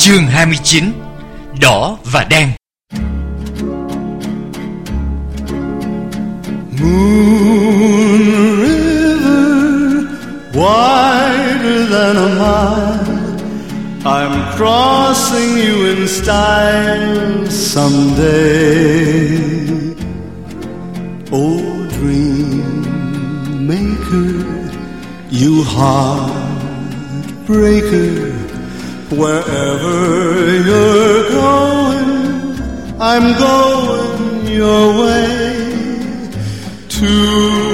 Chương 29. Đỏ và đen. Moon river, wider than a mile, I'm crossing you in style someday. Oh, dream maker, you heartbreaker, wherever you're going, I'm going your way. Two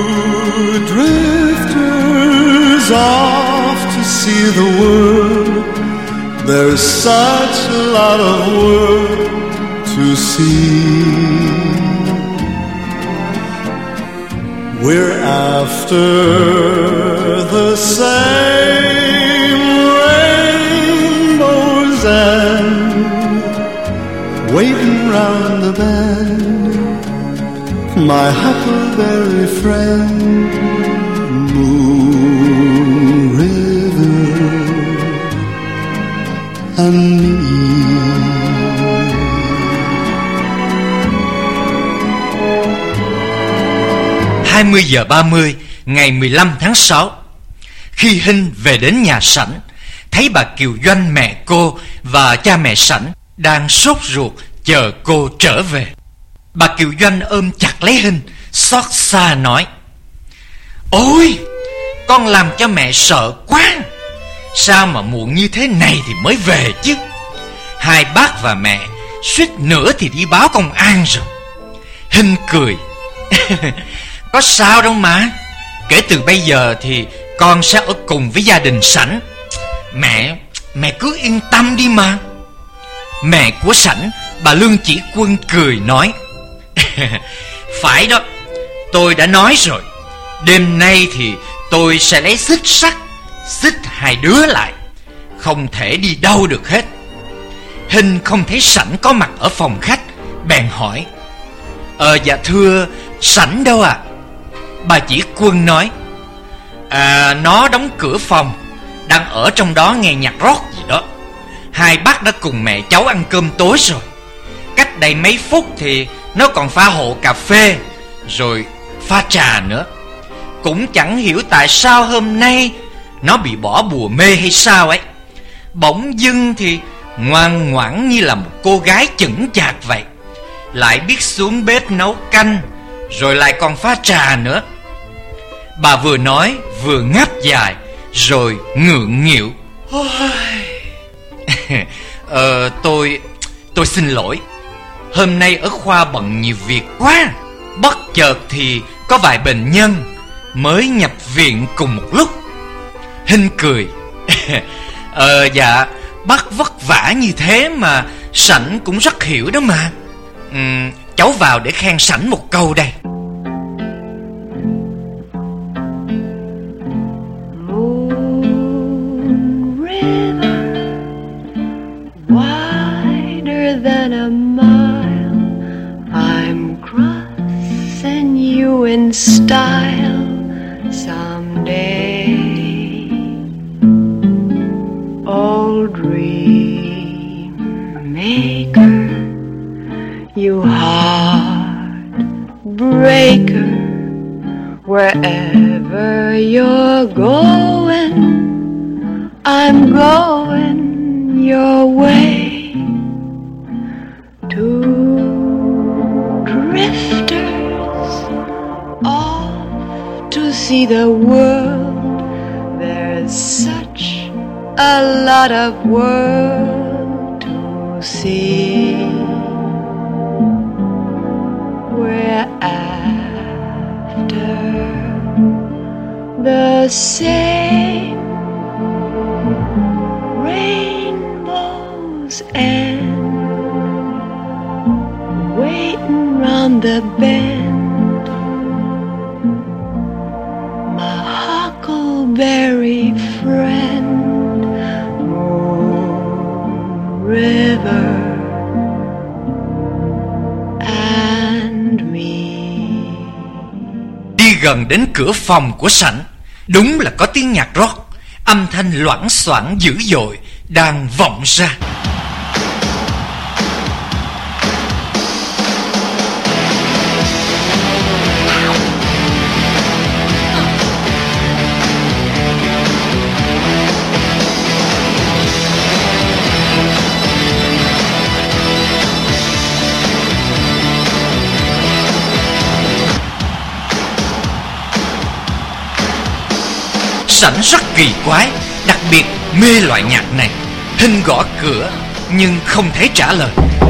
drifters off to see the world. There's such a lot of world to see. We're after the same rainbow's end, waiting round the bend, my huckleberry friend. Moon River and me. 20:30 ngày 15 tháng 6. Khi Hinh về đến nhà Sảnh, thấy bà Kiều Doanh mẹ cô và cha mẹ Sảnh đang sốt ruột chờ cô trở về. Bà Kiều Doanh ôm chặt lấy Hinh, xót xa nói: "Ôi, con làm cho mẹ sợ quá. Sao mà muộn như thế này thì mới về chứ? Hai bác và mẹ suýt nữa thì đi báo công an rồi." Hinh cười: "Có sao đâu mà. Kể từ bây giờ thì con sẽ ở cùng với gia đình Sảnh. Mẹ cứ yên tâm đi mà." Mẹ của Sảnh, bà Lương Chỉ Quân cười nói: "Phải đó, tôi đã nói rồi. Đêm nay thì tôi sẽ lấy xích sắt xích hai đứa lại, không thể đi đâu được hết." Hinh không thấy Sảnh có mặt ở phòng khách, bèn hỏi: Dạ thưa, Sảnh đâu ạ?" Bà Chỉ Quân nói: Nó đóng cửa phòng, đang ở trong đó nghe nhạc rock gì đó. Hai bác đã cùng mẹ cháu ăn cơm tối rồi. Cách đây mấy phút thì nó còn pha hộ cà phê, rồi pha trà nữa. Cũng chẳng hiểu tại sao hôm nay nó bị bỏ bùa mê hay sao ấy. Bỗng dưng thì ngoan ngoãn như là một cô gái chững chạc vậy. Lại biết xuống bếp nấu canh, rồi lại còn pha trà nữa. Bà vừa nói vừa ngáp dài, rồi ngượng nghịu: Tôi xin lỗi. Hôm nay ở khoa bận nhiều việc quá. Bất chợt thì có vài bệnh nhân mới nhập viện cùng một lúc." Hinh cười: Dạ, bác vất vả như thế mà Sảnh cũng rất hiểu đó mà. Cháu vào để khen Sảnh một câu đây. Moon river, wider than a mile, I'm crossing you in style someday. Old dream maker, you heartbreaker, wherever you're going, I'm going your way. Two drifters off to see the world. There's such a lot of world to see. We're after the same rainbow's end, waiting round the bend, my huckleberry friend. Moon River and me. Đi gần đến cửa phòng của Sảnh, đúng là có tiếng nhạc rock, âm thanh loảng xoảng dữ dội đang vọng ra. Sảnh rất kỳ quái, đặc biệt mê loại nhạc này. Hinh gõ cửa nhưng không thấy trả lời.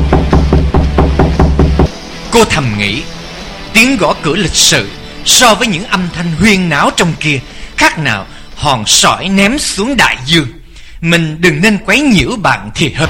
Cô thầm nghĩ, tiếng gõ cửa lịch sự so với những âm thanh huyên náo trong kia khác nào hòn sỏi ném xuống đại dương. Mình đừng nên quấy nhiễu bạn thì hơn.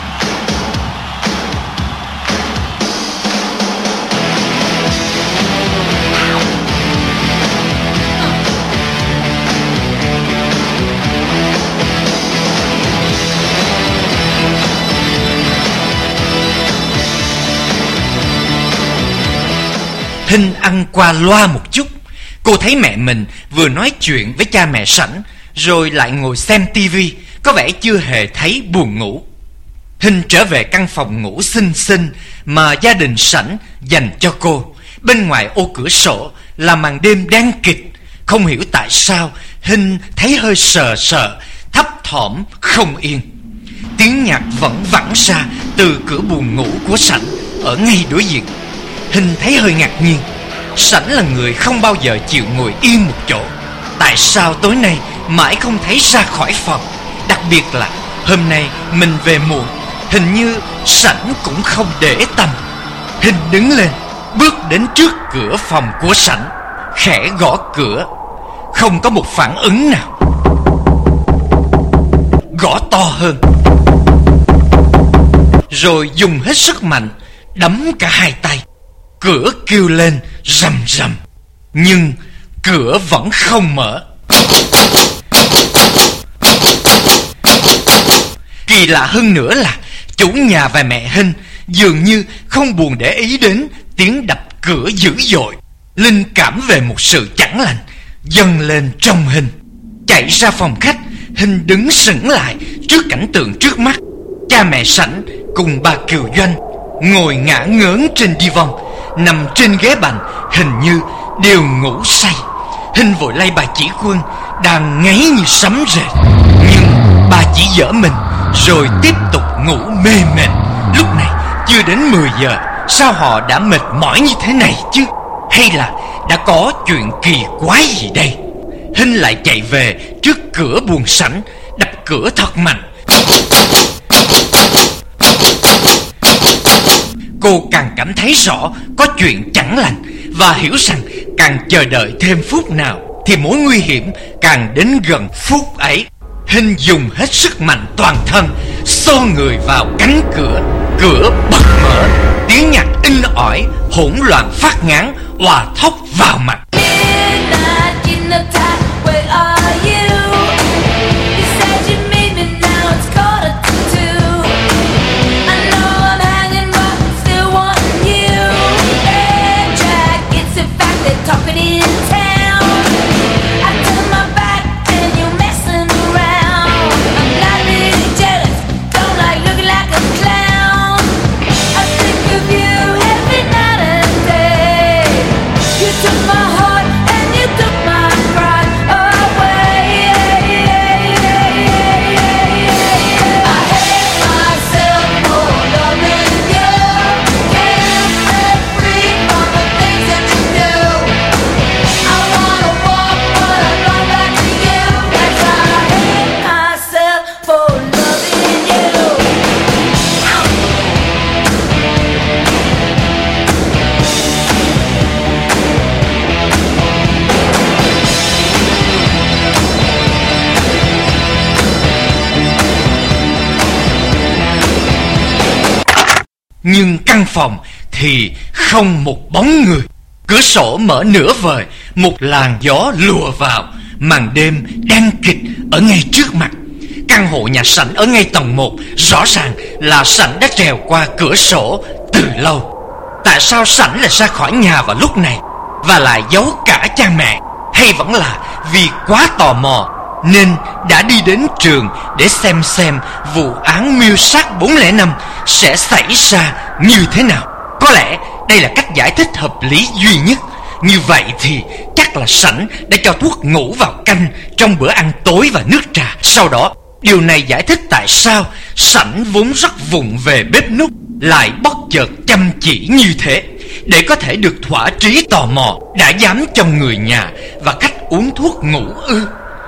Hinh ăn qua loa một chút. Cô thấy mẹ mình vừa nói chuyện với cha mẹ Sảnh rồi lại ngồi xem tivi, có vẻ chưa hề thấy buồn ngủ. Hinh trở về căn phòng ngủ xinh xinh mà gia đình Sảnh dành cho cô. Bên ngoài ô cửa sổ là màn đêm đen kịt. Không hiểu tại sao Hinh thấy hơi sờ sờ, thấp thỏm không yên. Tiếng nhạc vẫn vẳng ra từ cửa buồng ngủ của Sảnh ở ngay đối diện. Hinh thấy hơi ngạc nhiên. Sảnh là người không bao giờ chịu ngồi yên một chỗ. Tại sao tối nay mãi không thấy ra khỏi phòng? Đặc biệt là hôm nay mình về muộn, hình như Sảnh cũng không để tâm. Hinh đứng lên, bước đến trước cửa phòng của Sảnh, khẽ gõ cửa. Không có một phản ứng nào. Gõ to hơn, rồi dùng hết sức mạnh đấm cả hai tay. Cửa kêu lên rầm rầm, nhưng cửa vẫn không mở. Kỳ lạ hơn nữa là chủ nhà và mẹ Hinh dường như không buồn để ý đến tiếng đập cửa dữ dội. Linh cảm về một sự chẳng lành dâng lên trong Hinh. Chạy ra phòng khách, Hinh đứng sững lại trước cảnh tượng trước mắt. Cha mẹ Sảnh cùng bà Kiều Doanh ngồi ngả ngớn trên divan, nằm trên ghế bành, hình như đều ngủ say. Hinh vội lay bà chỉ Quân đang ngáy như sấm rền, nhưng bà chỉ giở mình rồi tiếp tục ngủ mê mệt. Lúc này chưa đến 10 giờ, sao họ đã mệt mỏi như thế này chứ? Hay là đã có chuyện kỳ quái gì đây? Hinh lại chạy về trước cửa buồng Sảnh, đập cửa thật mạnh. Cô càng cảm thấy rõ có chuyện chẳng lành, và hiểu rằng càng chờ đợi thêm phút nào thì mối nguy hiểm càng đến gần phút ấy. Hinh dùng hết sức mạnh toàn thân xô người vào cánh cửa. Cửa bật mở, tiếng nhạc in ỏi hỗn loạn phát ngán òa thốc vào mặt. Nhưng căn phòng thì không một bóng người. Cửa sổ mở nửa vời, một làn gió lùa vào. Màn đêm đen kịt ở ngay trước mặt. Căn hộ nhà Sảnh ở ngay tầng 1, rõ ràng là Sảnh đã trèo qua cửa sổ từ lâu. Tại sao Sảnh lại ra khỏi nhà vào lúc này và lại giấu cả cha mẹ? Hay vẫn là vì quá tò mò nên đã đi đến trường để xem vụ án mưu sát 405 sẽ xảy ra như thế nào? Có lẽ đây là cách giải thích hợp lý duy nhất. Như vậy thì chắc là Sảnh đã cho thuốc ngủ vào canh trong bữa ăn tối và nước trà. Sau đó điều này giải thích tại sao Sảnh vốn rất vụng về bếp núc lại bất chợt chăm chỉ như thế, để có thể được thỏa trí tò mò đã dám trong người nhà và cách uống thuốc ngủ ư?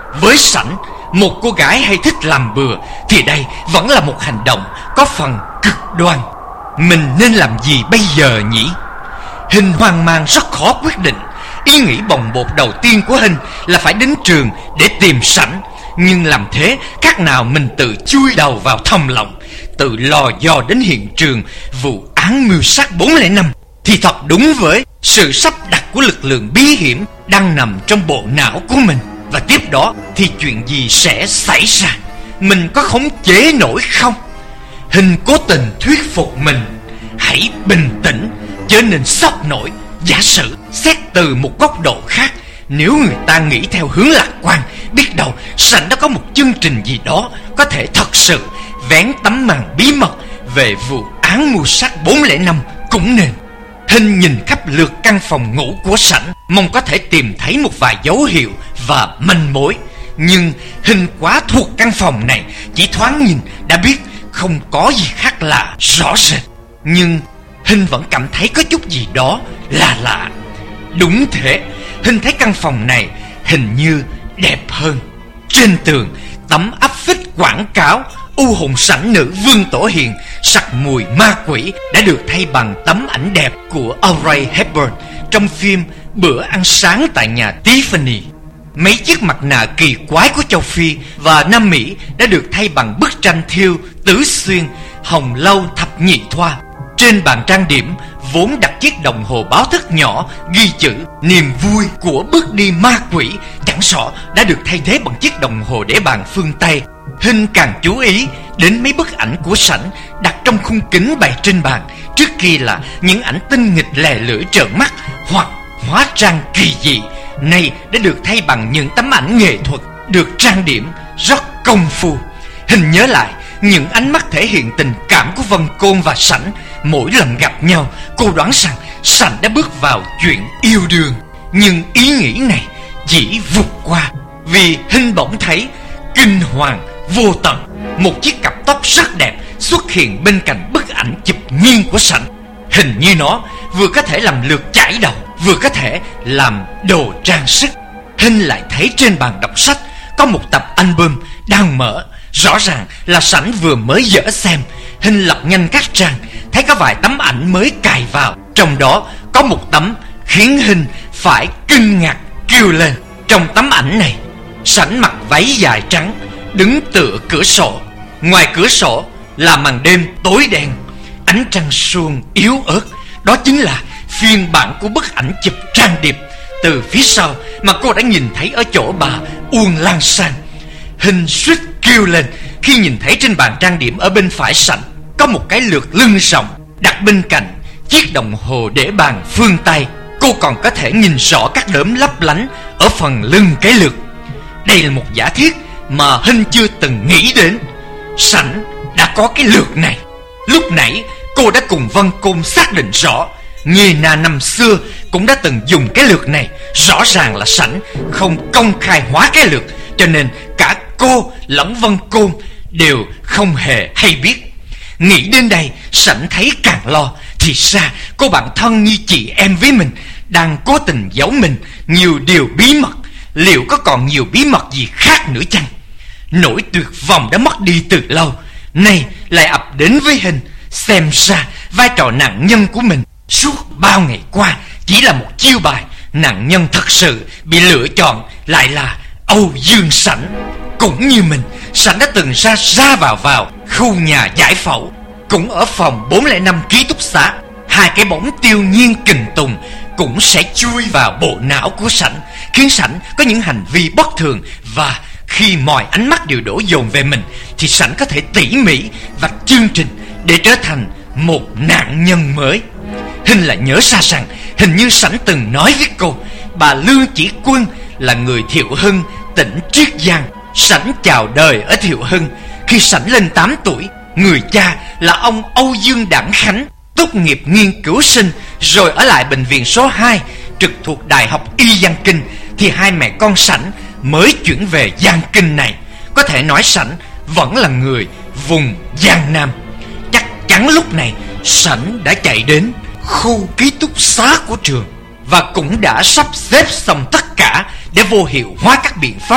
Với Sảnh, một cô gái hay thích làm bừa, thì đây vẫn là một hành động có phần cực đoan. Mình nên làm gì bây giờ nhỉ? Hình hoang mang rất khó quyết định. Ý nghĩ bồng bột đầu tiên của Hình là phải đến trường để tìm Sảnh. Nhưng làm thế khác nào mình tự chui đầu vào thòng lọng, tự lò dò đến hiện trường vụ án mưu sát 405, thì thật đúng với sự sắp đặt của lực lượng bí hiểm đang nằm trong bộ não của mình. Và tiếp đó thì chuyện gì sẽ xảy ra? Mình có khống chế nổi không? Hình cố tình thuyết phục mình: hãy bình tĩnh, chớ nên sốc nổi. Giả sử xét từ một góc độ khác, nếu người ta nghĩ theo hướng lạc quan, biết đâu Sảnh đã có một chương trình gì đó có thể thật sự vén tấm màn bí mật về vụ án mưu sát 405 cũng nên. Hình nhìn khắp lượt căn phòng ngủ của Sảnh, mong có thể tìm thấy một vài dấu hiệu và manh mối. Nhưng Hình quá thuộc căn phòng này, chỉ thoáng nhìn đã biết không có gì khác lạ rõ rệt. Nhưng Hình vẫn cảm thấy có chút gì đó là lạ. Đúng thế, Hình thấy căn phòng này hình như đẹp hơn. Trên tường, tấm áp phích quảng cáo U hồn sảnh nữ Vương Tổ Hiền sặc mùi ma quỷ đã được thay bằng tấm ảnh đẹp của Audrey Hepburn trong phim Bữa ăn sáng tại nhà Tiffany. Mấy chiếc mặt nạ kỳ quái của châu Phi và Nam Mỹ đã được thay bằng bức tranh thiêu Tứ Xuyên, Hồng Lâu Thập Nhị Thoa. Trên bàn trang điểm vốn đặt chiếc đồng hồ báo thức nhỏ ghi chữ niềm vui của bước đi ma quỷ, chẳng rõ đã được thay thế bằng chiếc đồng hồ để bàn phương Tây. Hình càng chú ý đến mấy bức ảnh của Sảnh đặt trong khung kính bày trên bàn, trước kia là những ảnh tinh nghịch lè lưỡi trợn mắt hoặc hóa trang kỳ dị, nay đã được thay bằng những tấm ảnh nghệ thuật được trang điểm rất công phu. Hình nhớ lại những ánh mắt thể hiện tình cảm của Vân Côn và Sảnh. Mỗi lần gặp nhau, cô đoán rằng Sảnh đã bước vào chuyện yêu đương. Nhưng ý nghĩ này chỉ vụt qua, vì Hình bỗng thấy kinh hoàng vô tận. Một chiếc cặp tóc rất đẹp xuất hiện bên cạnh bức ảnh chụp nghiêng của Sảnh. Hình như nó vừa có thể làm lược chải đầu, vừa có thể làm đồ trang sức. Hình lại thấy trên bàn đọc sách có một tập album đang mở. Rõ ràng là Sảnh vừa mới dở xem. Hình lật nhanh các trang, thấy có vài tấm ảnh mới cài vào. Trong đó có một tấm khiến Hình phải kinh ngạc kêu lên. Trong tấm ảnh này, Sảnh mặc váy dài trắng, đứng tựa cửa sổ. Ngoài cửa sổ là màn đêm tối đen, ánh trăng suông yếu ớt. Đó chính là phiên bản của bức ảnh chụp trang điệp từ phía sau mà cô đã nhìn thấy ở chỗ bà Uông Lan Sang. Hình suýt kêu lên khi nhìn thấy trên bàn trang điểm ở bên phải Sảnh có một cái lược lưng rộng đặt bên cạnh chiếc đồng hồ để bàn phương Tây. Cô còn có thể nhìn rõ các đốm lấp lánh ở phần lưng cái lược. Đây là một giả thiết mà Hình chưa từng nghĩ đến. Sảnh đã có cái lược này. Lúc nãy cô đã cùng Vân Côn xác định rõ Nghề Na năm xưa cũng đã từng dùng cái lược này. Rõ ràng là Sảnh không công khai hóa cái lược, cho nên cả cô lẫn Vân Côn đều không hề hay biết. Nghĩ đến đây, Sảnh thấy càng lo. Thì ra cô bạn thân như chị em với mình đang cố tình giấu mình nhiều điều bí mật. Liệu có còn nhiều bí mật gì khác nữa chăng? Nỗi tuyệt vọng đã mất đi từ lâu, nay lại ập đến với Hình. Xem ra vai trò nạn nhân của mình suốt bao ngày qua chỉ là một chiêu bài. Nạn nhân thật sự bị lựa chọn lại là Âu Dương Sảnh. Cũng như mình, Sảnh đã từng ra vào khu nhà giải phẫu, cũng ở phòng 405 ký túc xá. Hai cái bóng tiêu nhiên kình tùng cũng sẽ chui vào bộ não của Sảnh, khiến Sảnh có những hành vi bất thường. Và khi mọi ánh mắt đều đổ dồn về mình, thì Sảnh có thể tỉ mỉ vạch chương trình để trở thành một nạn nhân mới. Hình lại nhớ ra rằng hình như Sảnh từng nói với cô bà Lương Chỉ Quân là người Thiệu Hưng, tỉnh Triết Giang. Sảnh chào đời ở Thiệu Hưng khi Sảnh lên 8 tuổi. Người cha là ông Âu Dương Đảng Khánh tốt nghiệp nghiên cứu sinh, rồi ở lại bệnh viện số 2 trực thuộc Đại học Y Giang Kinh. Thì hai mẹ con Sảnh mới chuyển về Giang Kinh này. Có thể nói Sảnh vẫn là người vùng Giang Nam. Chắc chắn lúc này Sảnh đã chạy đến khu ký túc xá của trường và cũng đã sắp xếp xong tất cả để vô hiệu hóa các biện pháp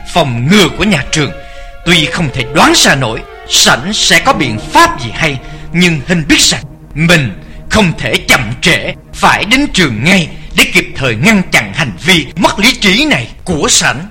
phòng ngừa của nhà trường. Tuy không thể đoán ra nổi Sảnh sẽ có biện pháp gì hay, nhưng Hinh biết rằng mình không thể chậm trễ, phải đến trường ngay để kịp thời ngăn chặn hành vi mất lý trí này của Sảnh.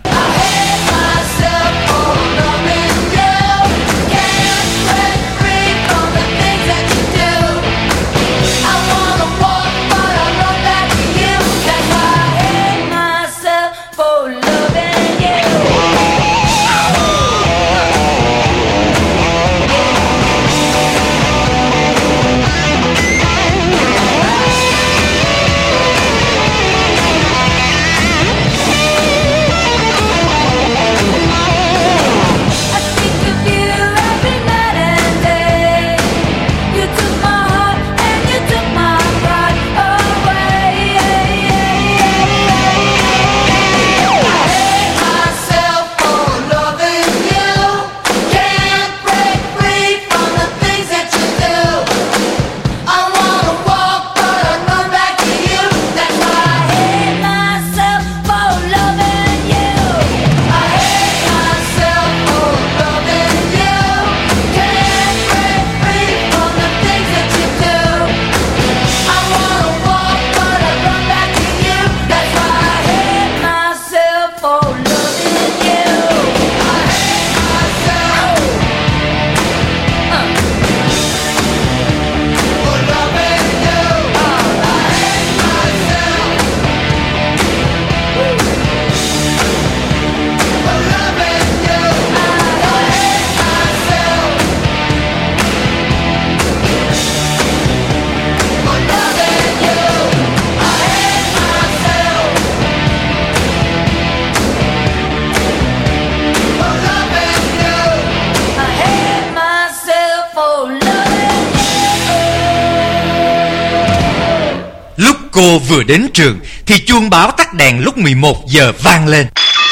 Cô vừa đến trường thì chuông báo tắt đèn lúc 11 giờ vang lên.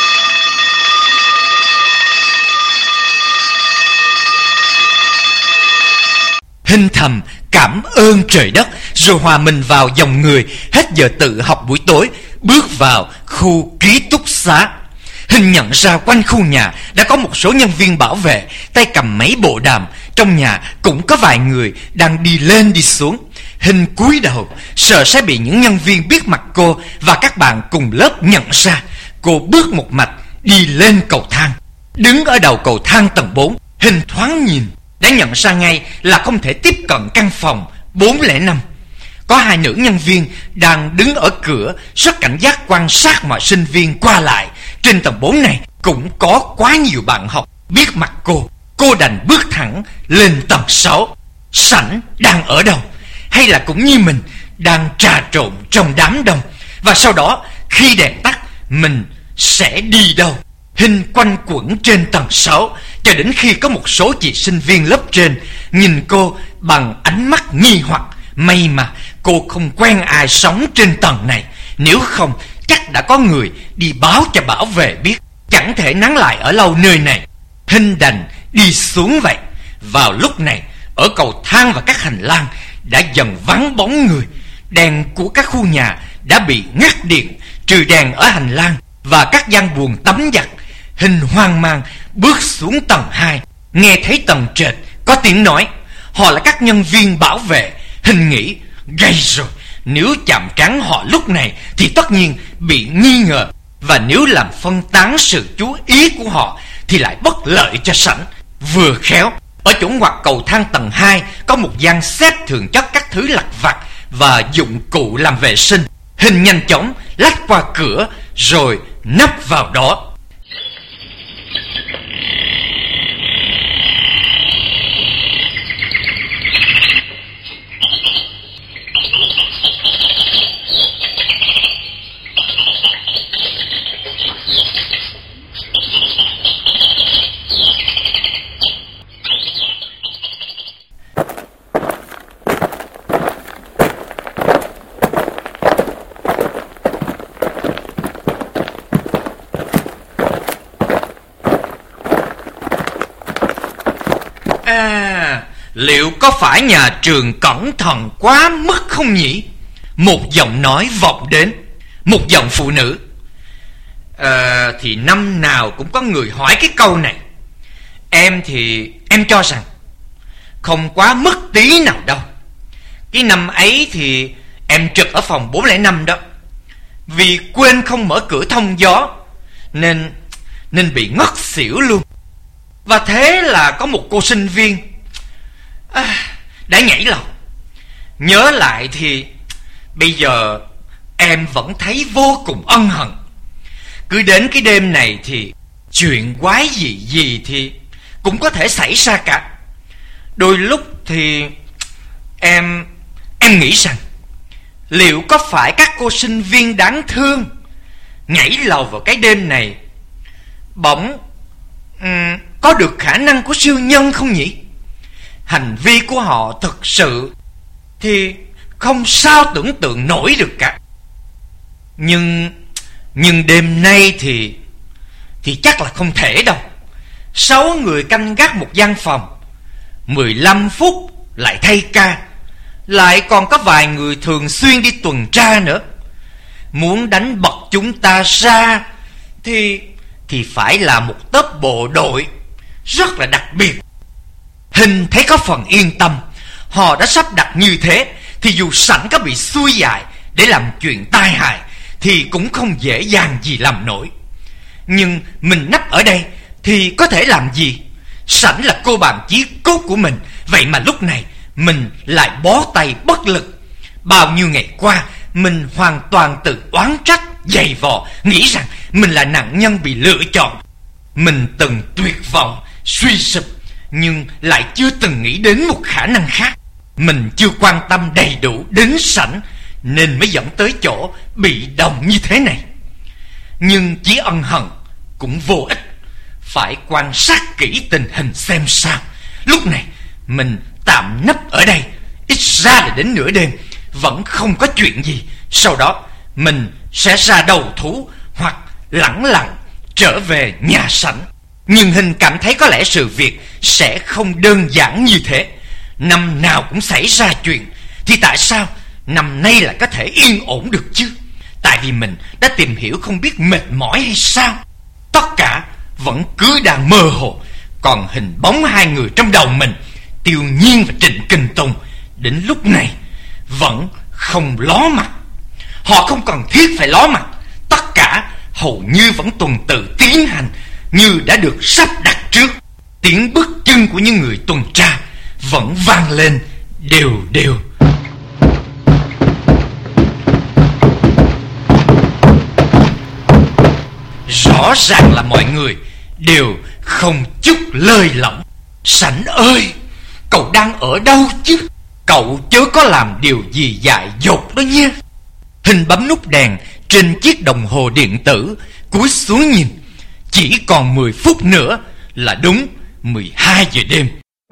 Hinh thầm cảm ơn trời đất, rồi hòa mình vào dòng người hết giờ tự học buổi tối, bước vào khu ký túc xá. Hinh nhận ra quanh khu nhà đã có một số nhân viên bảo vệ tay cầm máy bộ đàm. Trong nhà cũng có vài người đang đi lên đi xuống. Hinh cúi đầu, sợ sẽ bị những nhân viên biết mặt cô và các bạn cùng lớp nhận ra. Cô bước một mạch đi lên cầu thang. Đứng ở đầu cầu thang tầng 4, Hinh thoáng nhìn đã nhận ra ngay là không thể tiếp cận căn phòng 405. Có hai nữ nhân viên đang đứng ở cửa, rất cảnh giác quan sát mọi sinh viên qua lại. Trên tầng 4 này cũng có quá nhiều bạn học biết mặt cô. Cô đành bước thẳng lên tầng 6. Sảnh đang ở đâu? Hay là cũng như mình đang trà trộn trong đám đông? Và sau đó khi đèn tắt, mình sẽ đi đâu? Hinh quanh quẩn trên tầng 6 cho đến khi có một số chị sinh viên lớp trên nhìn cô bằng ánh mắt nghi hoặc. May mà cô không quen ai sống trên tầng này, nếu không chắc đã có người đi báo cho bảo vệ biết. Chẳng thể nán lại ở lâu nơi này, Hinh đành đi xuống vậy. Vào lúc này, ở cầu thang và các hành lang đã dần vắng bóng người. Đèn của các khu nhà đã bị ngắt điện, trừ đèn ở hành lang và các gian buồng tắm giặt. Hinh hoang mang bước xuống tầng 2, nghe thấy tầng trệt có tiếng nói. Họ là các nhân viên bảo vệ. Hinh nghĩ, gây rồi, nếu chạm trán họ lúc này thì tất nhiên bị nghi ngờ, và nếu làm phân tán sự chú ý của họ thì lại bất lợi cho Sảnh. Vừa khéo, ở chỗ ngoặt cầu thang tầng 2 có một gian xếp thường chất các thứ lặt vặt và dụng cụ làm vệ sinh. Hinh nhanh chóng lách qua cửa rồi nấp vào đó. Liệu có phải nhà trường cẩn thận quá mức không nhỉ? Một giọng nói vọng đến. Một giọng phụ nữ. Thì năm nào cũng có người hỏi cái câu này. Em thì em cho rằng không quá mất tí nào đâu. Cái năm ấy thì em trực ở phòng 405 đó. Vì quên không mở cửa thông gió Nên bị ngất xỉu luôn. Và thế là có một cô sinh viên đã nhảy lầu. Nhớ lại thì bây giờ em vẫn thấy vô cùng ân hận. Cứ đến cái đêm này thì chuyện quái gì thì cũng có thể xảy ra cả. Đôi lúc thì em nghĩ rằng liệu có phải các cô sinh viên đáng thương nhảy lầu vào cái đêm này bỗng có được khả năng của siêu nhân không nhỉ? Hành vi của họ thực sự thì không sao tưởng tượng nổi được cả. Nhưng đêm nay thì chắc là không thể đâu. 6 người canh gác một gian phòng, 15 phút lại thay ca, lại còn có vài người thường xuyên đi tuần tra nữa. Muốn đánh bật chúng ta ra thì phải là một tốp bộ đội rất là đặc biệt. Hình thấy có phần yên tâm. Họ đã sắp đặt như thế thì dù sẵn có bị xui dại để làm chuyện tai hại thì cũng không dễ dàng gì làm nổi. Nhưng mình nấp ở đây thì có thể làm gì? Sẵn là cô bạn chí cốt của mình, vậy mà lúc này mình lại bó tay bất lực. Bao nhiêu ngày qua mình hoàn toàn tự oán trách, dày vò, nghĩ rằng mình là nạn nhân bị lựa chọn. Mình từng tuyệt vọng, suy sụp, nhưng lại chưa từng nghĩ đến một khả năng khác. Mình chưa quan tâm đầy đủ đến sảnh nên mới dẫn tới chỗ bị động như thế này. Nhưng chỉ ân hận cũng vô ích. Phải quan sát kỹ tình hình xem sao. Lúc này mình tạm nấp ở đây, ít ra là đến nửa đêm vẫn không có chuyện gì. Sau đó mình sẽ ra đầu thú hoặc lẳng lặng trở về nhà sảnh. Nhưng Hình cảm thấy có lẽ sự việc sẽ không đơn giản như thế. Năm nào cũng xảy ra chuyện thì tại sao năm nay lại có thể yên ổn được chứ? Tại vì mình đã tìm hiểu không biết mệt mỏi hay sao? Tất cả vẫn cứ đang mơ hồ. Còn hình bóng hai người trong đầu mình, Tiêu Nhiên và Trịnh Kình Tùng, đến lúc này vẫn không ló mặt. Họ không cần thiết phải ló mặt. Tất cả hầu như vẫn tuần tự tiến hành như đã được sắp đặt trước. Tiếng bước chân của những người tuần tra vẫn vang lên đều đều. Rõ ràng là mọi người đều không chút lơi lỏng. Sảnh ơi, cậu đang ở đâu chứ? Cậu chớ có làm điều gì dại dột đó nha. Hình bấm nút đèn trên chiếc đồng hồ điện tử, cúi xuống nhìn. Chỉ còn 10 phút nữa là đúng 12 giờ đêm.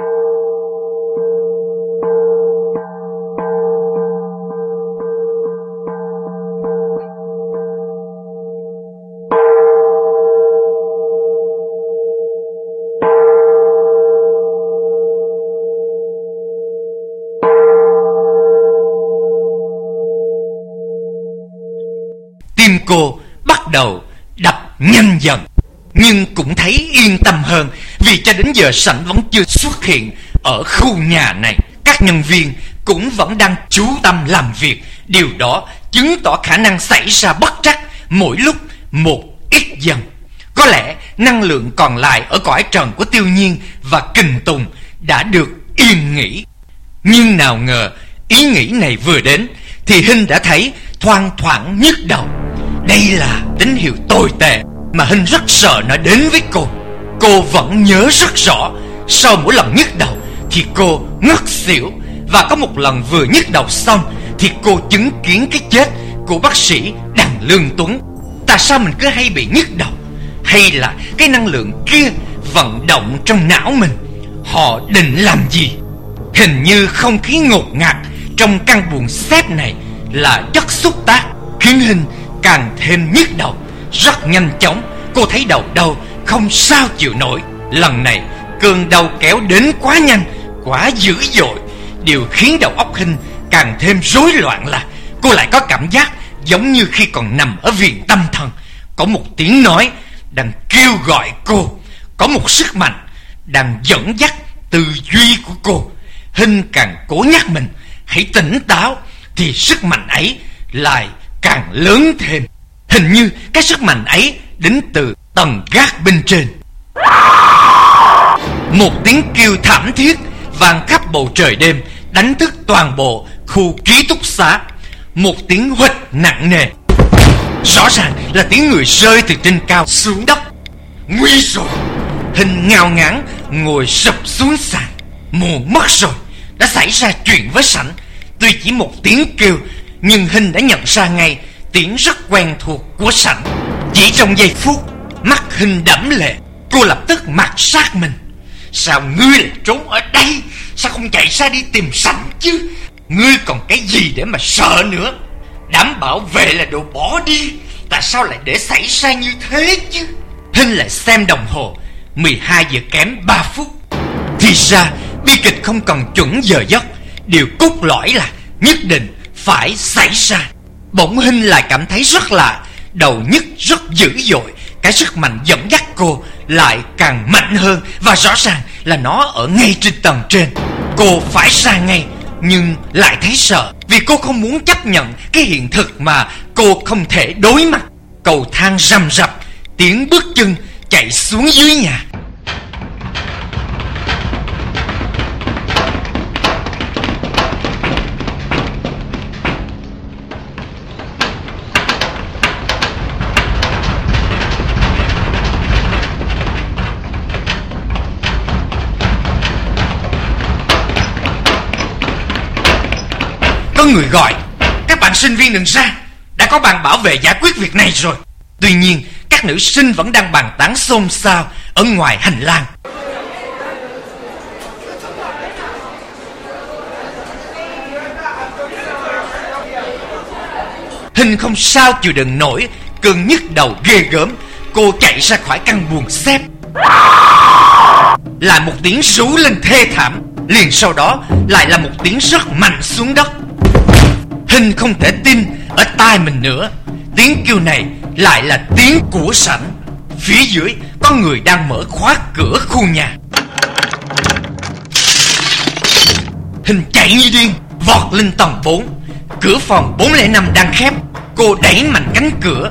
Tim cô bắt đầu đập nhanh dần, nhưng cũng thấy yên tâm hơn vì cho đến giờ sảnh vẫn chưa xuất hiện ở khu nhà này. Các nhân viên cũng vẫn đang chú tâm làm việc. Điều đó chứng tỏ khả năng xảy ra bất trắc mỗi lúc một ít dần. Có lẽ năng lượng còn lại ở cõi trần của Tiêu Nhiên và Kình Tùng đã được yên nghỉ. Nhưng nào ngờ ý nghĩ này vừa đến thì Hinh đã thấy thoang thoảng nhức đầu. Đây là tín hiệu tồi tệ mà Hinh rất sợ nó đến với cô. Cô vẫn nhớ rất rõ, sau mỗi lần nhức đầu thì cô ngất xỉu. Và có một lần vừa nhức đầu xong thì cô chứng kiến cái chết của bác sĩ Đằng Lương Tuấn. Tại sao mình cứ hay bị nhức đầu? Hay là cái năng lượng kia vận động trong não mình? Họ định làm gì? Hình như không khí ngột ngạt trong căn buồng xếp này là chất xúc tác, khiến Hinh càng thêm nhức đầu. Rất nhanh chóng cô thấy đầu đau không sao chịu nổi. Lần này cơn đau kéo đến quá nhanh, quá dữ dội. Điều khiến đầu óc Hinh càng thêm rối loạn là cô lại có cảm giác giống như khi còn nằm ở viện tâm thần. Có một tiếng nói đang kêu gọi cô. Có một sức mạnh đang dẫn dắt tư duy của cô. Hình càng cố nhắc mình hãy tỉnh táo, thì sức mạnh ấy lại càng lớn thêm. Hình như cái sức mạnh ấy đến từ tầng gác bên trên. Một tiếng kêu thảm thiết vang khắp bầu trời đêm, đánh thức toàn bộ khu ký túc xá. Một tiếng huỵch nặng nề, rõ ràng là tiếng người rơi từ trên cao xuống đất. Nguy rồi! Hình ngao ngán ngồi sụp xuống sàn. Muộn mất rồi, đã xảy ra chuyện với Sảnh. Tuy chỉ một tiếng kêu, nhưng Hình đã nhận ra ngay tiếng rất quen thuộc của Sảnh. Chỉ trong giây phút, mắt Hình đẫm lệ. Cô lập tức mặc sát mình. Sao ngươi lại trốn ở đây? Sao không chạy ra đi tìm Sảnh chứ? Ngươi còn cái gì để mà sợ nữa? Đám bảo vệ là đồ bỏ đi, tại sao lại để xảy ra như thế chứ? Hình lại xem đồng hồ, 12 giờ kém 3 phút. Thì ra bi kịch không còn chuẩn giờ giấc. Điều cốt lõi là nhất định phải xảy ra. Bỗng Hình lại cảm thấy rất lạ. Đầu nhức rất dữ dội. Cái sức mạnh dẫn dắt cô lại càng mạnh hơn. Và rõ ràng là nó ở ngay trên tầng trên. Cô phải ra ngay, nhưng lại thấy sợ, vì cô không muốn chấp nhận cái hiện thực mà cô không thể đối mặt. Cầu thang rầm rập, tiếng bước chân chạy xuống dưới nhà. Có người gọi: các bạn sinh viên đừng ra, đã có ban bảo vệ giải quyết việc này rồi. Tuy nhiên các nữ sinh vẫn đang bàn tán xôn xao ở ngoài hành lang. Hình không sao chịu đựng nổi cơn nhức đầu ghê gớm. Cô chạy ra khỏi căn buồng xếp. Lại một tiếng rú lên thê thảm. Liền sau đó lại là một tiếng rất mạnh xuống đất. Hình không thể tin ở tai mình nữa. Tiếng kêu này lại là tiếng của Sảnh. Phía dưới có người đang mở khóa cửa khu nhà. Hình chạy như điên vọt lên tầng 4. Cửa phòng 405 đang khép. Cô đẩy mạnh cánh cửa.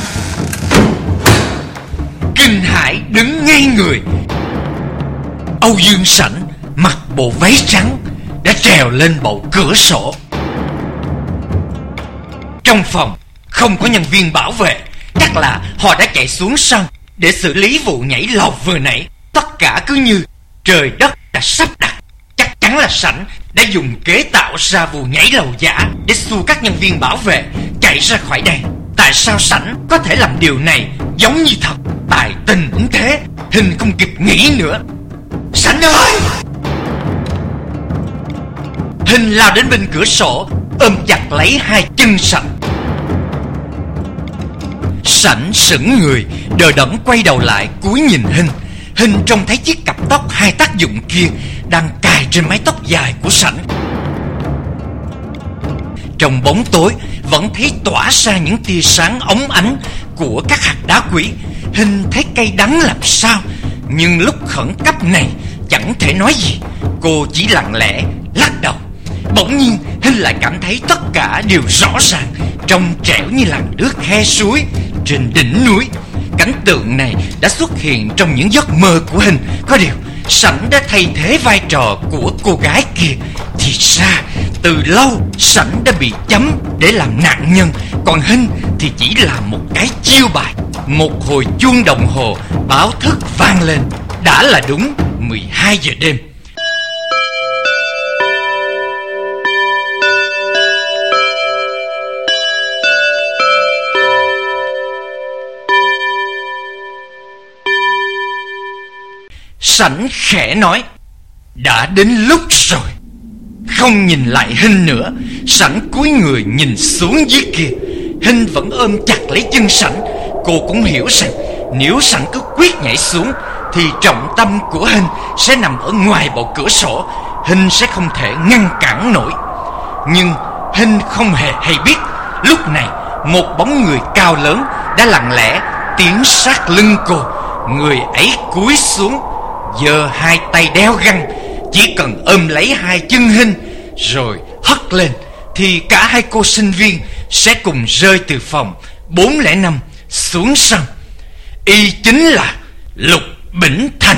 Kinh hãi đứng ngay người. Âu Dương Sảnh mặc bộ váy trắng đã trèo lên bậu cửa sổ. Trong phòng không có nhân viên bảo vệ. Chắc là họ đã chạy xuống sân để xử lý vụ nhảy lầu vừa nãy. Tất cả cứ như trời đất đã sắp đặt. Chắc chắn là Sảnh đã dùng kế tạo ra vụ nhảy lầu giả để xua các nhân viên bảo vệ chạy ra khỏi đây. Tại sao Sảnh có thể làm điều này giống như thật? Tài tình cũng thế. Hình không kịp nghĩ nữa. Sảnh ơi! Hình lao đến bên cửa sổ, ôm chặt lấy hai chân Sảnh. Sảnh sững người, đờ đẫn quay đầu lại cúi nhìn Hình. Hình trông thấy chiếc cặp tóc hai tác dụng kia đang cài trên mái tóc dài của Sảnh. Trong bóng tối vẫn thấy tỏa ra những tia sáng óng ánh của các hạt đá quý. Hình thấy cay đắng làm sao, nhưng lúc khẩn cấp này chẳng thể nói gì. Cô chỉ lặng lẽ lắc đầu. Bỗng nhiên Hình lại cảm thấy tất cả đều rõ ràng, trong trẻo như làn nước khe suối trên đỉnh núi. Cảnh tượng này đã xuất hiện trong những giấc mơ của Hình. Có điều Sảnh đã thay thế vai trò của cô gái kia. Thì ra từ lâu Sảnh đã bị chấm để làm nạn nhân, còn Hình thì chỉ là một cái chiêu bài. Một hồi chuông đồng hồ báo thức vang lên. Đã là đúng 12 giờ đêm. Sảnh khẽ nói: đã đến lúc rồi. Không nhìn lại Hình nữa, Sảnh cúi người nhìn xuống dưới kia. Hình vẫn ôm chặt lấy chân Sảnh. Cô cũng hiểu rằng nếu Sảnh cứ quyết nhảy xuống thì trọng tâm của Hình sẽ nằm ở ngoài bậu cửa sổ. Hình sẽ không thể ngăn cản nổi. Nhưng Hình không hề hay biết, lúc này một bóng người cao lớn đã lặng lẽ tiến sát lưng cô. Người ấy cúi xuống, giơ hai tay đeo găng, chỉ cần ôm lấy hai chân Hinh rồi hất lên thì cả hai cô sinh viên sẽ cùng rơi từ phòng 405 xuống sân. Y chính là Lục Bỉnh Thành.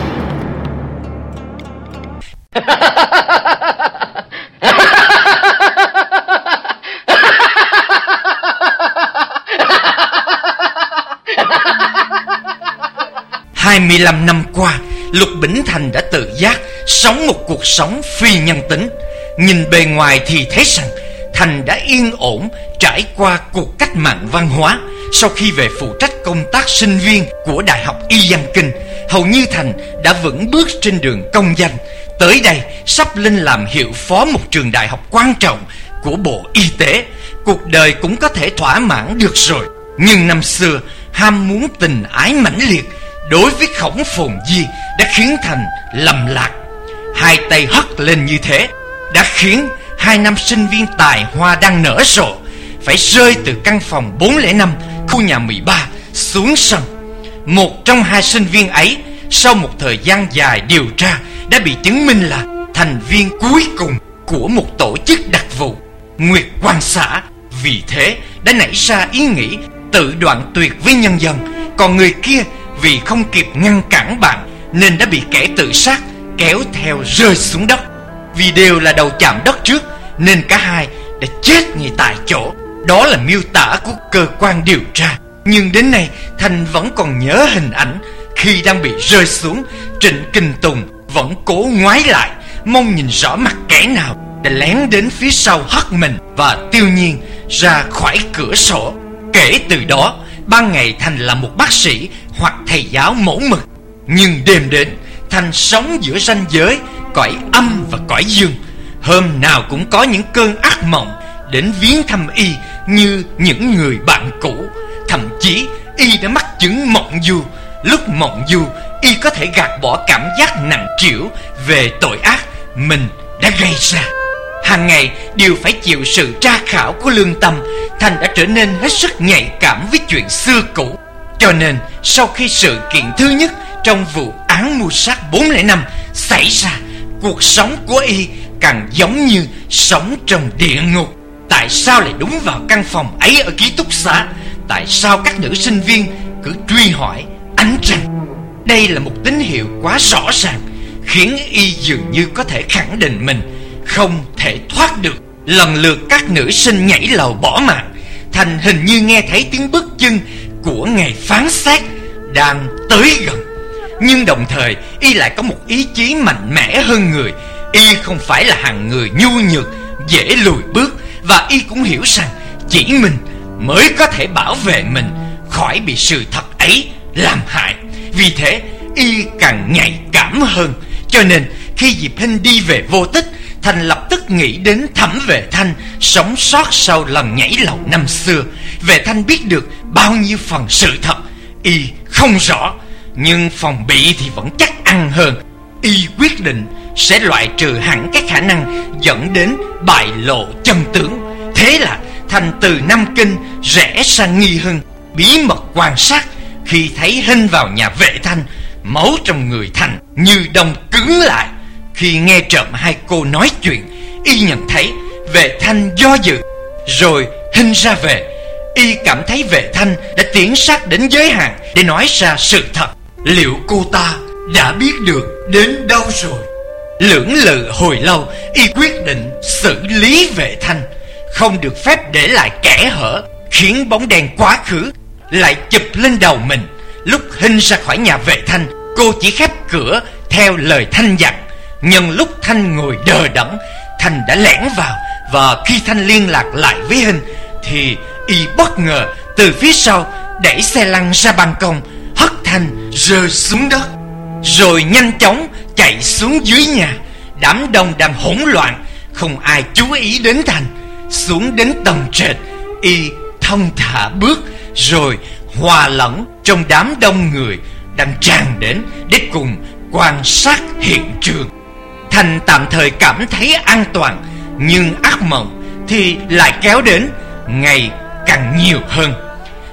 Hai mươi 25 năm qua, Lục Bỉnh Thành đã tự giác sống một cuộc sống phi nhân tính. Nhìn bề ngoài thì thấy rằng Thành đã yên ổn trải qua cuộc cách mạng văn hóa. Sau khi về phụ trách công tác sinh viên của Đại học Y Văn Kinh, hầu như Thành đã vững bước trên đường công danh. Tới đây sắp lên làm hiệu phó một trường đại học quan trọng của Bộ Y tế. Cuộc đời cũng có thể thỏa mãn được rồi. Nhưng năm xưa ham muốn tình ái mãnh liệt đối với Khổng Phồn Di đã khiến Thành lầm lạc. Hai tay hất lên như thế đã khiến hai nam sinh viên tài hoa đang nở rộ phải rơi từ căn phòng 405 khu nhà 13 xuống sân. Một trong hai sinh viên ấy sau một thời gian dài điều tra đã bị chứng minh là thành viên cuối cùng của một tổ chức đặc vụ Nguyệt Quang xã. Vì thế đã nảy ra ý nghĩ tự đoạn tuyệt với nhân dân. Còn người kia vì không kịp ngăn cản bạn nên đã bị kẻ tự sát kéo theo rơi xuống đất. Vì đều là đầu chạm đất trước nên cả hai đã chết ngay tại chỗ. Đó là miêu tả của cơ quan điều tra. Nhưng đến nay Thành vẫn còn nhớ hình ảnh khi đang bị rơi xuống. Trịnh Kinh Tùng vẫn cố ngoái lại mong nhìn rõ mặt kẻ nào đã lén đến phía sau hất mình và tiêu nhiên ra khỏi cửa sổ. Kể từ đó, ban ngày Thành là một bác sĩ hoặc thầy giáo mẫu mực, nhưng đêm đến Thành sống giữa ranh giới cõi âm và cõi dương. Hôm nào cũng có những cơn ác mộng đến viếng thăm y như những người bạn cũ. Thậm chí y đã mắc chứng mộng du. Lúc mộng du, y có thể gạt bỏ cảm giác nặng trĩu về tội ác mình đã gây ra. Hàng ngày đều phải chịu sự tra khảo của lương tâm. Thành đã trở nên hết sức nhạy cảm với chuyện xưa cũ. Cho nên sau khi sự kiện thứ nhất trong vụ án mưu sát 405 xảy ra, cuộc sống của y càng giống như sống trong địa ngục. Tại sao lại đúng vào căn phòng ấy ở ký túc xá? Tại sao các nữ sinh viên cứ truy hỏi ánh trăng? Đây là một tín hiệu quá rõ ràng, khiến y dường như có thể khẳng định mình không thể thoát được. Lần lượt các nữ sinh nhảy lầu bỏ mạng. Thành hình như nghe thấy tiếng bước chân của ngày phán xét đang tới gần. Nhưng đồng thời y lại có một ý chí mạnh mẽ hơn người. Y không phải là hạng người nhu nhược, dễ lùi bước. Và y cũng hiểu rằng chỉ mình mới có thể bảo vệ mình khỏi bị sự thật ấy làm hại. Vì thế y càng nhạy cảm hơn. Cho nên khi Diệp Hinh đi về vô tích, Thành lập tức nghĩ đến Thẩm Vệ Thanh sống sót sau lần nhảy lầu năm xưa. Vệ Thanh biết được bao nhiêu phần sự thật y không rõ, nhưng phòng bị thì vẫn chắc ăn hơn. Y quyết định sẽ loại trừ hẳn các khả năng dẫn đến bại lộ chân tướng. Thế là Thành từ Nam Kinh rẽ sang Nghi Hưng, bí mật quan sát. Khi thấy Hinh vào nhà Vệ Thanh, máu trong người Thành như đông cứng lại. Khi nghe trộm hai cô nói chuyện, y nhận thấy Vệ Thanh do dự. Rồi Hinh ra về. Y cảm thấy Vệ Thanh đã tiến sát đến giới hạn để nói ra sự thật. Liệu cô ta đã biết được đến đâu rồi? Lưỡng lự hồi lâu, y quyết định xử lý Vệ Thanh, không được phép để lại kẽ hở, khiến bóng đen quá khứ lại chụp lên đầu mình. Lúc Hinh ra khỏi nhà Vệ Thanh, cô chỉ khép cửa theo lời Thanh dặn. Nhân lúc Thanh ngồi đờ đẫn, Thành đã lẻn vào. Và khi Thanh liên lạc lại với Hinh thì y bất ngờ từ phía sau đẩy xe lăn ra ban công, hất Thanh rơi xuống đất, rồi nhanh chóng chạy xuống dưới nhà. Đám đông đang hỗn loạn, không ai chú ý đến Thành. Xuống đến tầng trệt, y thong thả bước, rồi hòa lẫn trong đám đông người đang tràn đến để cùng quan sát hiện trường. Thành tạm thời cảm thấy an toàn, nhưng ác mộng thì lại kéo đến ngày càng nhiều hơn.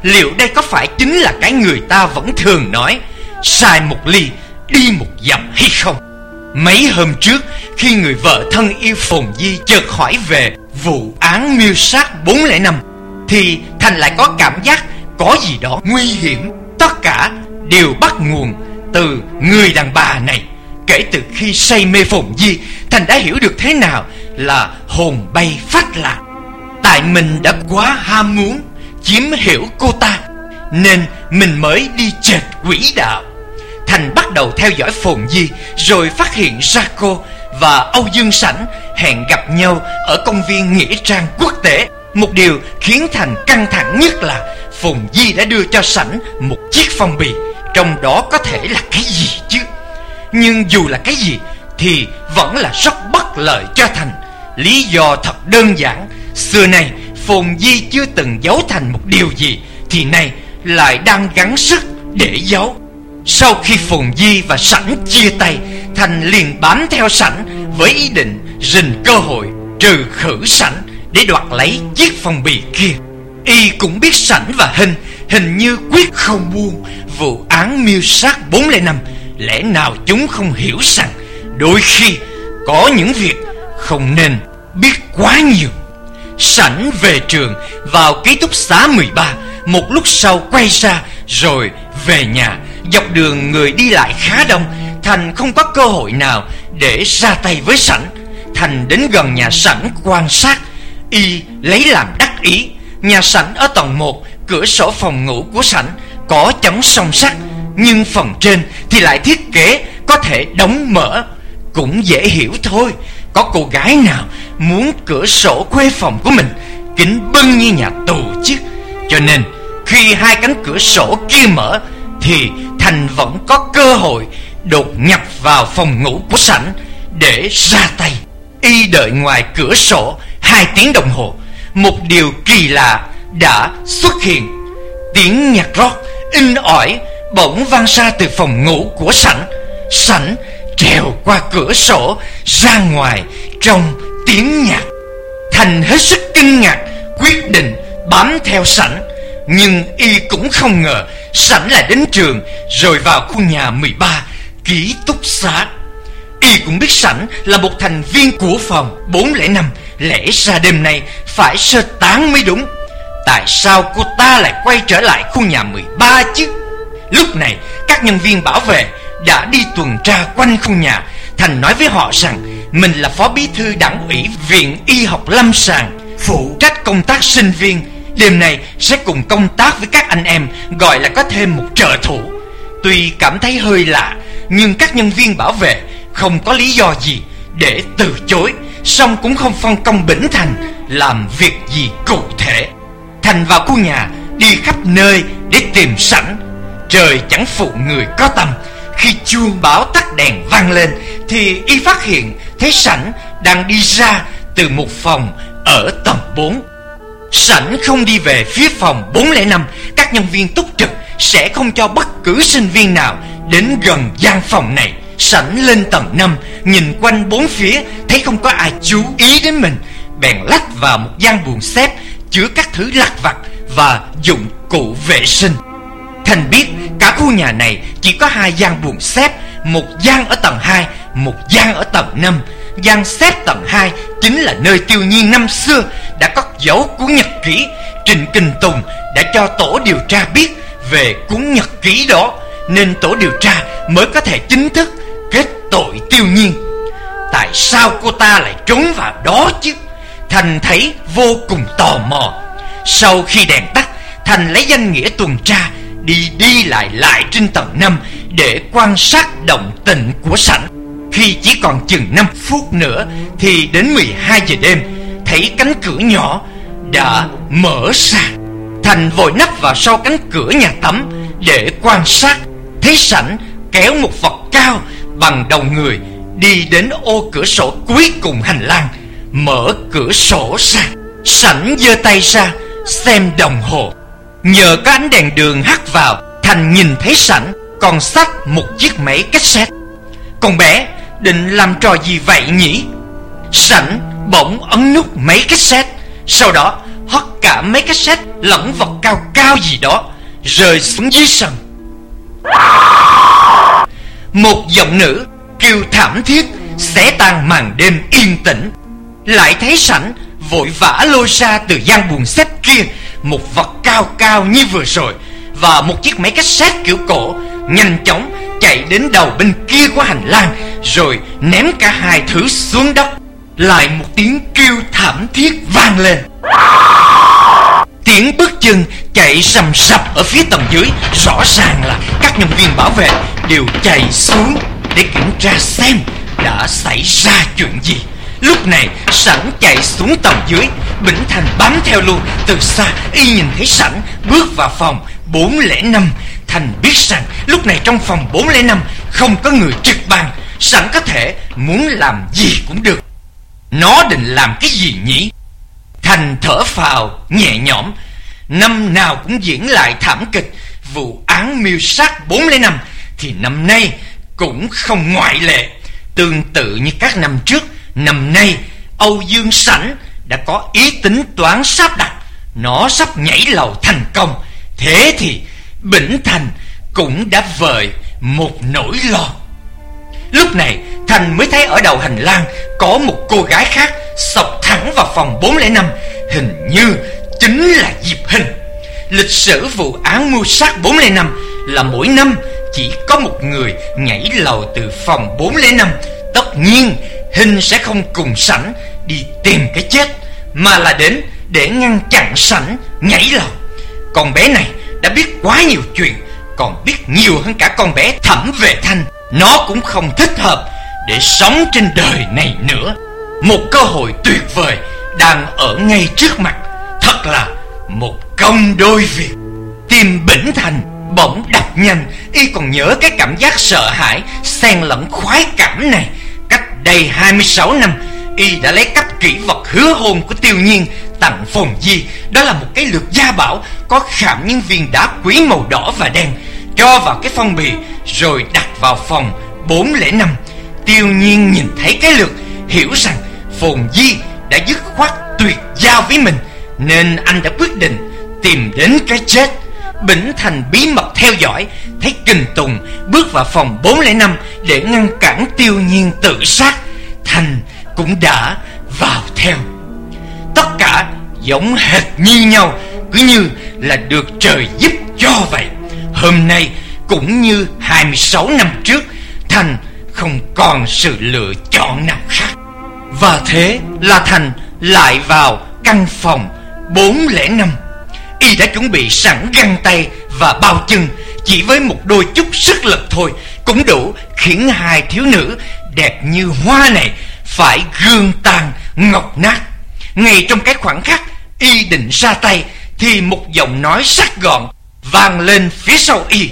liệu đây có phải chính là cái người ta vẫn thường nói sai một ly đi một dặm hay không? Mấy hôm trước, khi người vợ thân yêu Phồn Di chợt hỏi về vụ án mưu sát 405, thì Thành lại có cảm giác có gì đó nguy hiểm. Tất cả đều bắt nguồn từ người đàn bà này. Kể từ khi say mê Phồn Di, Thành đã hiểu được thế nào là hồn bay phách lạc. Tại mình đã quá ham muốn chiếm hiểu cô ta, nên mình mới đi chệch quỹ đạo. Thành bắt đầu theo dõi Phồn Di, rồi phát hiện ra cô và Âu Dương Sảnh hẹn gặp nhau ở công viên Nghĩa Trang Quốc tế. Một điều khiến Thành căng thẳng nhất là Phồn Di đã đưa cho Sảnh một chiếc phong bì, trong đó có thể là cái gì chứ? Nhưng dù là cái gì thì vẫn là rất bất lợi cho Thành. Lý do thật đơn giản, xưa nay Phồn Di chưa từng giấu Thành một điều gì, thì nay lại đang gắng sức để giấu. Sau khi Phồn Di và Sảnh chia tay, Thành liền bám theo Sảnh với ý định rình cơ hội trừ khử Sảnh để đoạt lấy chiếc phong bì kia. Y cũng biết Sảnh và hình như quyết không buông vụ án mưu sát 405. Lẽ nào chúng không hiểu rằng đôi khi có những việc không nên biết quá nhiều. Sảnh về trường vào ký túc xá 13, một lúc sau quay ra rồi về nhà. Dọc đường người đi lại khá đông, Thành không có cơ hội nào để ra tay với Sảnh. Thành đến gần nhà Sảnh quan sát, y lấy làm đắc ý. Nhà Sảnh ở tầng 1, cửa sổ phòng ngủ của Sảnh có chống song sắt, nhưng phần trên thì lại thiết kế có thể đóng mở. Cũng dễ hiểu thôi, có cô gái nào muốn cửa sổ khuê phòng của mình kín bưng như nhà tù chứ. Cho nên khi hai cánh cửa sổ kia mở thì Thành vẫn có cơ hội đột nhập vào phòng ngủ của Sảnh để ra tay. Y đợi ngoài cửa sổ 2 tiếng đồng hồ. Một điều kỳ lạ đã xuất hiện. Tiếng nhạc rock in ỏi bỗng vang ra từ phòng ngủ của Sảnh. Sảnh trèo qua cửa sổ ra ngoài trong tiếng nhạc. Thành hết sức kinh ngạc, quyết định bám theo Sảnh. Nhưng y cũng không ngờ Sảnh lại đến trường rồi vào khu nhà 13 ký túc xá. Y cũng biết Sảnh là một thành viên của phòng 405, lẽ ra đêm nay phải sơ tán mới đúng. Tại sao cô ta lại quay trở lại khu nhà 13 chứ? Lúc này các nhân viên bảo vệ đã đi tuần tra quanh khu nhà. Thành nói với họ rằng mình là phó bí thư đảng ủy viện y học lâm sàng, phụ trách công tác sinh viên. Đêm nay sẽ cùng công tác với các anh em, gọi là có thêm một trợ thủ. Tuy cảm thấy hơi lạ, nhưng các nhân viên bảo vệ không có lý do gì để từ chối, song cũng không phân công Bỉnh Thành làm việc gì cụ thể. Thành vào khu nhà đi khắp nơi để tìm Sảnh. Trời chẳng phụ người có tâm, khi chuông báo tắt đèn vang lên thì y phát hiện thấy Sảnh đang đi ra từ một phòng ở tầng 4. Sảnh không đi về phía phòng 405. Các nhân viên túc trực sẽ không cho bất cứ sinh viên nào đến gần gian phòng này. Sảnh lên tầng 5, nhìn quanh bốn phía, thấy không có ai chú ý đến mình, bèn lách vào một gian buồng xếp chứa các thứ lặt vặt và dụng cụ vệ sinh. Thành biết cả khu nhà này chỉ có 2 gian buồng xếp, một gian ở tầng 2, một gian ở tầng 5. Gian xếp tầng 2 chính là nơi Tiêu Nhiên năm xưa đã cất giấu cuốn nhật ký. Trịnh Kình Tùng đã cho tổ điều tra biết về cuốn nhật ký đó, nên tổ điều tra mới có thể chính thức kết tội Tiêu Nhiên. Tại sao cô ta lại trốn vào đó chứ? Thành thấy vô cùng tò mò. Sau khi đèn tắt, Thành lấy danh nghĩa tuần tra đi lại trên tầng 5 để quan sát động tĩnh của Sảnh. Khi chỉ còn chừng 5 phút nữa thì đến 12 giờ đêm, thấy cánh cửa nhỏ đã mở ra. Thành vội nấp vào sau cánh cửa nhà tắm để quan sát. Thấy Sảnh kéo một vật cao bằng đầu người đi đến ô cửa sổ cuối cùng hành lang, mở cửa sổ ra. Sảnh giơ tay ra xem đồng hồ. Nhờ có ánh đèn đường hắt vào, Thành nhìn thấy Sảnh còn xách một chiếc máy cassette. Con bé định làm trò gì vậy nhỉ? Sảnh bỗng ấn nút máy cassette, Sau đó hất cả mấy cái xét lẫn vật cao cao gì đó rơi xuống dưới sân. Một giọng nữ kêu thảm thiết xé tan màn đêm yên tĩnh. Lại thấy Sảnh vội vã lôi ra từ gian buồng xếp kia một vật cao cao như vừa rồi và một chiếc máy cassette kiểu cổ, nhanh chóng chạy đến đầu bên kia của hành lang, rồi ném cả hai thứ xuống đất. Lại một tiếng kêu thảm thiết vang lên. Tiếng bước chân chạy rầm rập ở phía tầng dưới. Rõ ràng là các nhân viên bảo vệ đều chạy xuống để kiểm tra xem đã xảy ra chuyện gì. Lúc này Sảnh chạy xuống tầng dưới, Bỉnh Thành bám theo luôn. Từ xa y nhìn thấy Sảnh bước vào phòng 405. Thành biết rằng lúc này trong phòng 405 không có người trực ban. Sảnh có thể muốn làm gì cũng được. Nó định làm cái gì nhỉ? Thành thở phào nhẹ nhõm. Năm nào cũng diễn lại thảm kịch vụ án mưu sát 405 thì năm nay cũng không ngoại lệ. Tương tự như các năm trước, năm nay Âu Dương Sảnh đã có ý tính toán sắp đặt. Nó sắp nhảy lầu thành công. Thế thì Bỉnh Thành cũng đã vời một nỗi lo. Lúc này Thành mới thấy ở đầu hành lang có một cô gái khác xộc thẳng vào phòng 405. Hình như chính là Diệp Hình. Lịch sử vụ án mưu sát 405 là mỗi năm chỉ có một người nhảy lầu từ phòng 405. Tất nhiên Hình sẽ không cùng Sảnh đi tìm cái chết, mà là đến để ngăn chặn Sảnh nhảy lầu. Con bé này đã biết quá nhiều chuyện, còn biết nhiều hơn cả con bé Thẩm Vệ Thanh. Nó cũng không thích hợp để sống trên đời này nữa. Một cơ hội tuyệt vời đang ở ngay trước mặt. Thật là một công đôi việc. Tim Bỉnh Thành bỗng đập nhanh. Y còn nhớ cái cảm giác sợ hãi xen lẫn khoái cảm này. Cách đây 26 năm, Y đã lấy cắp kỷ vật hứa hôn của Tiêu Nhiên tặng Phồn Di. Đó là một cái lược gia bảo có khảm những viên đá quý màu đỏ và đen, cho vào cái phong bì rồi đặt vào phòng 405. Tiêu Nhiên nhìn thấy cái lược, hiểu rằng Phồn Di đã dứt khoát tuyệt giao với mình, nên anh đã quyết định tìm đến cái chết. Bỉnh Thành bí mật theo dõi, thấy Kình Tùng bước vào phòng 405 để ngăn cản Tiêu Nhiên tự sát. Thành cũng đã vào theo. Tất cả giống hệt như nhau, cứ như là được trời giúp cho vậy. Hôm nay cũng như 26 năm trước, Thành không còn sự lựa chọn nào khác. Và thế là Thành lại vào căn phòng 405. Y đã chuẩn bị sẵn găng tay và bao chân. Chỉ với một đôi chút sức lực thôi cũng đủ khiến hai thiếu nữ đẹp như hoa này phải gương tàn ngọc nát. Ngay trong cái khoảnh khắc Y định ra tay thì một giọng nói sắc gọn vang lên phía sau Y.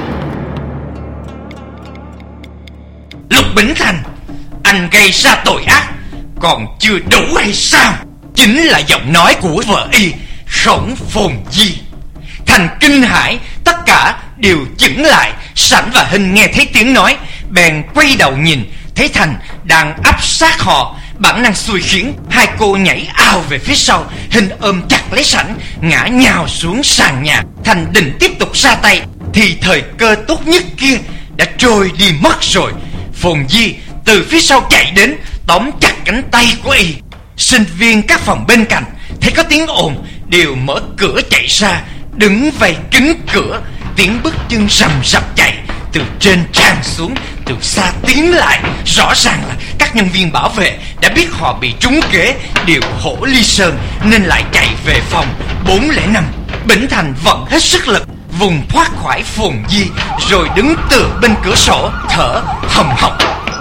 Lục Bỉnh Thành, anh gây ra tội ác còn chưa đủ hay sao? Chính là giọng nói của vợ Y, Khổng Phồn Di. Thành kinh hãi, tất cả đều chững lại. Sảnh và Hình nghe thấy tiếng nói, bèn quay đầu nhìn, thấy Thành đang áp sát họ. Bản năng xui khiến hai cô nhảy ào về phía sau. Hình ôm chặt lấy Sảnh, ngã nhào xuống sàn nhà. Thành định tiếp tục ra tay thì thời cơ tốt nhất kia đã trôi đi mất rồi. Phồn Di từ phía sau chạy đến, tóm chặt cánh tay của Y. Sinh viên các phòng bên cạnh thấy có tiếng ồn đều mở cửa chạy ra, đứng vây kín cửa. Tiếng bước chân rầm rập chạy từ trên tràn xuống, từ xa tiến lại. Rõ ràng là các nhân viên bảo vệ đã biết họ bị trúng kế, đều hổ ly sơn nên lại chạy về phòng 405. Bỉnh Thành vận hết sức lực vùng thoát khỏi Phồn Di, rồi đứng tựa bên cửa sổ thở hồng hộc.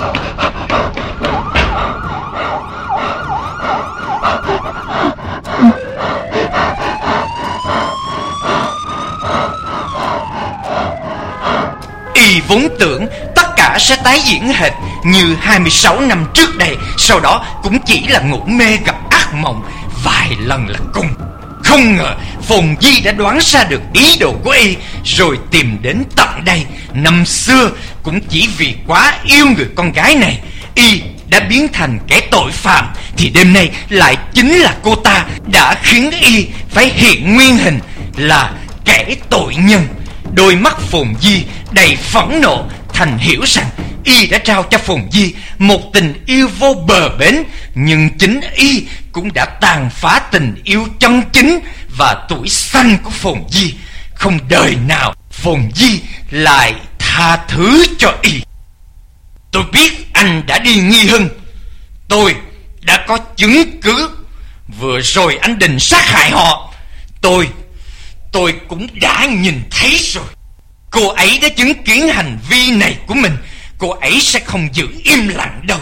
Y vốn tưởng tất cả sẽ tái diễn hệt như 26 năm trước đây, sau đó cũng chỉ là ngủ mê gặp ác mộng vài lần là cùng. Không ngờ Phồn Di đã đoán ra được ý đồ của Y, rồi tìm đến tận đây. Năm xưa cũng chỉ vì quá yêu người con gái này, Y đã biến thành kẻ tội phạm, thì đêm nay lại chính là cô ta đã khiến y phải hiện nguyên hình là kẻ tội nhân. Đôi mắt Phồn Di đầy phẫn nộ, Thành hiểu rằng y đã trao cho Phồn Di một tình yêu vô bờ bến, nhưng chính y cũng đã tàn phá tình yêu chân chính và tuổi xanh của Phồn Di. Không đời nào Phồn Di lại tha thứ cho y. Tôi biết anh đã đi nghi Hưng. Tôi đã có chứng cứ. Vừa rồi anh định sát hại họ. Tôi cũng đã nhìn thấy rồi. Cô ấy đã chứng kiến hành vi này của mình. Cô ấy sẽ không giữ im lặng đâu.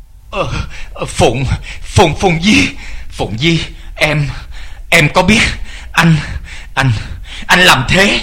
Phồn Di, em có biết anh làm thế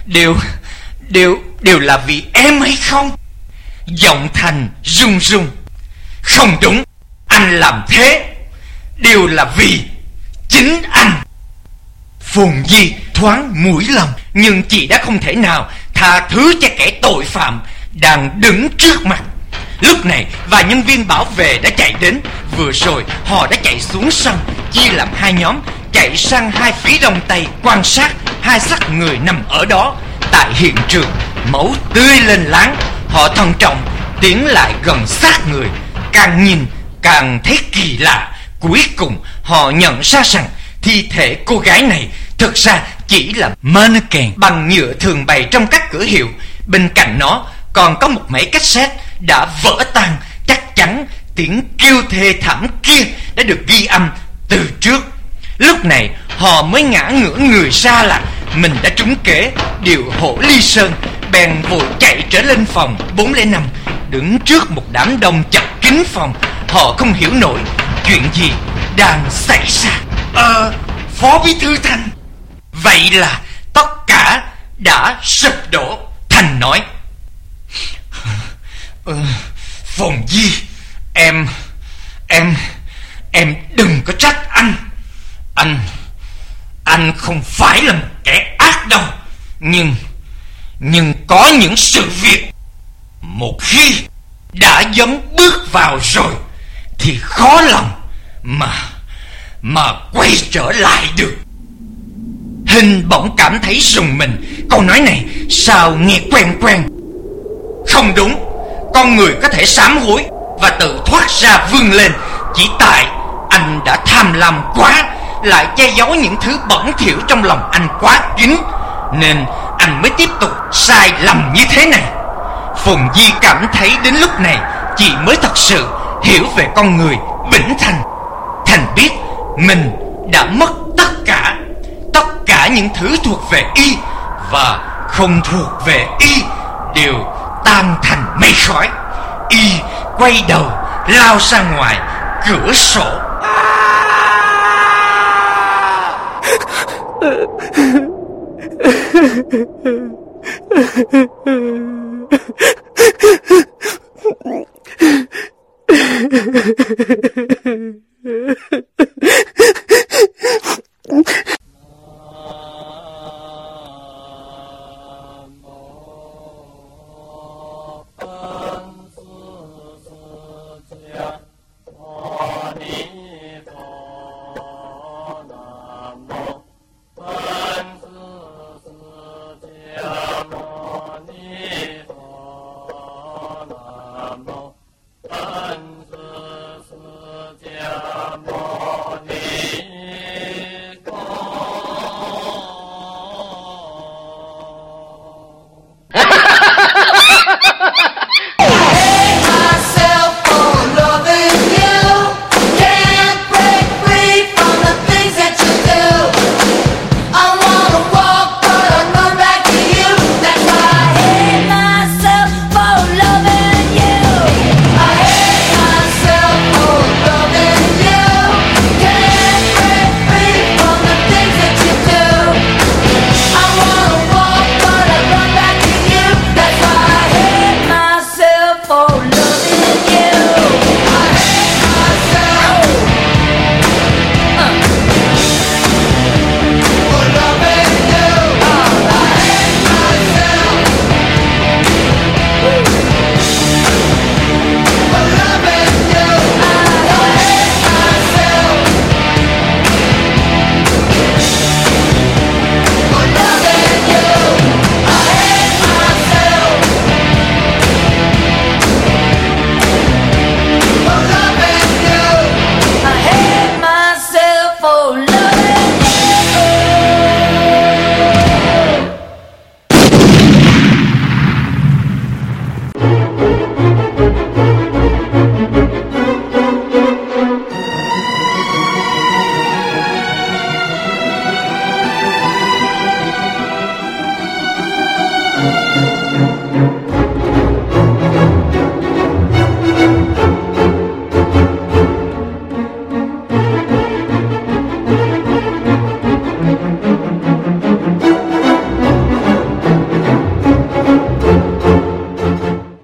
đều là vì em hay không? Giọng Thành run run. Không đúng, anh làm thế đều là vì chính anh. Phồn Di thoáng mũi lòng, nhưng chị đã không thể nào tha thứ cho kẻ tội phạm đang đứng trước mặt. Lúc này vài nhân viên bảo vệ đã chạy đến. Vừa rồi họ đã chạy xuống sân, chia làm hai nhóm, chạy sang hai phía đông tây quan sát hai xác người nằm ở đó. Tại hiện trường, máu tươi lên láng. Họ thận trọng tiến lại gần xác người. Càng nhìn càng thấy kỳ lạ. Cuối cùng họ nhận ra rằng thi thể cô gái này thực ra chỉ là mannequin bằng nhựa thường bày trong các cửa hiệu. Bên cạnh nó còn có một máy cassette đã vỡ tan. Chắc chắn tiếng kêu thê thảm kia đã được ghi âm từ trước. Lúc này họ mới ngã ngửa người ra là mình đã trúng kế điều Hổ Ly Sơn. Bèn vội chạy trở lên phòng 405. Đứng trước một đám đông chật kín phòng, họ không hiểu nổi chuyện gì đang xảy ra. Phó bí thư Thành, vậy là tất cả đã sụp đổ. Thành nói: Phồn Di, em đừng có trách anh không phải là một kẻ ác đâu. Nhưng có những sự việc một khi đã dấn bước vào rồi thì khó lòng mà quay trở lại được. Hình bỗng cảm thấy rùng mình. Câu nói này sao nghe quen quen. Không đúng, con người có thể sám hối và tự thoát ra vươn lên. Chỉ tại anh đã tham lam quá, lại che giấu những thứ bẩn thỉu trong lòng anh quá kín, nên anh mới tiếp tục sai lầm như thế này. Phồn Di cảm thấy đến lúc này chị mới thật sự hiểu về con người Vĩnh Thành. Thành biết mình đã mất tất cả những thứ thuộc về y và không thuộc về y đều tan thành mây khói. Y quay đầu lao ra ngoài cửa sổ.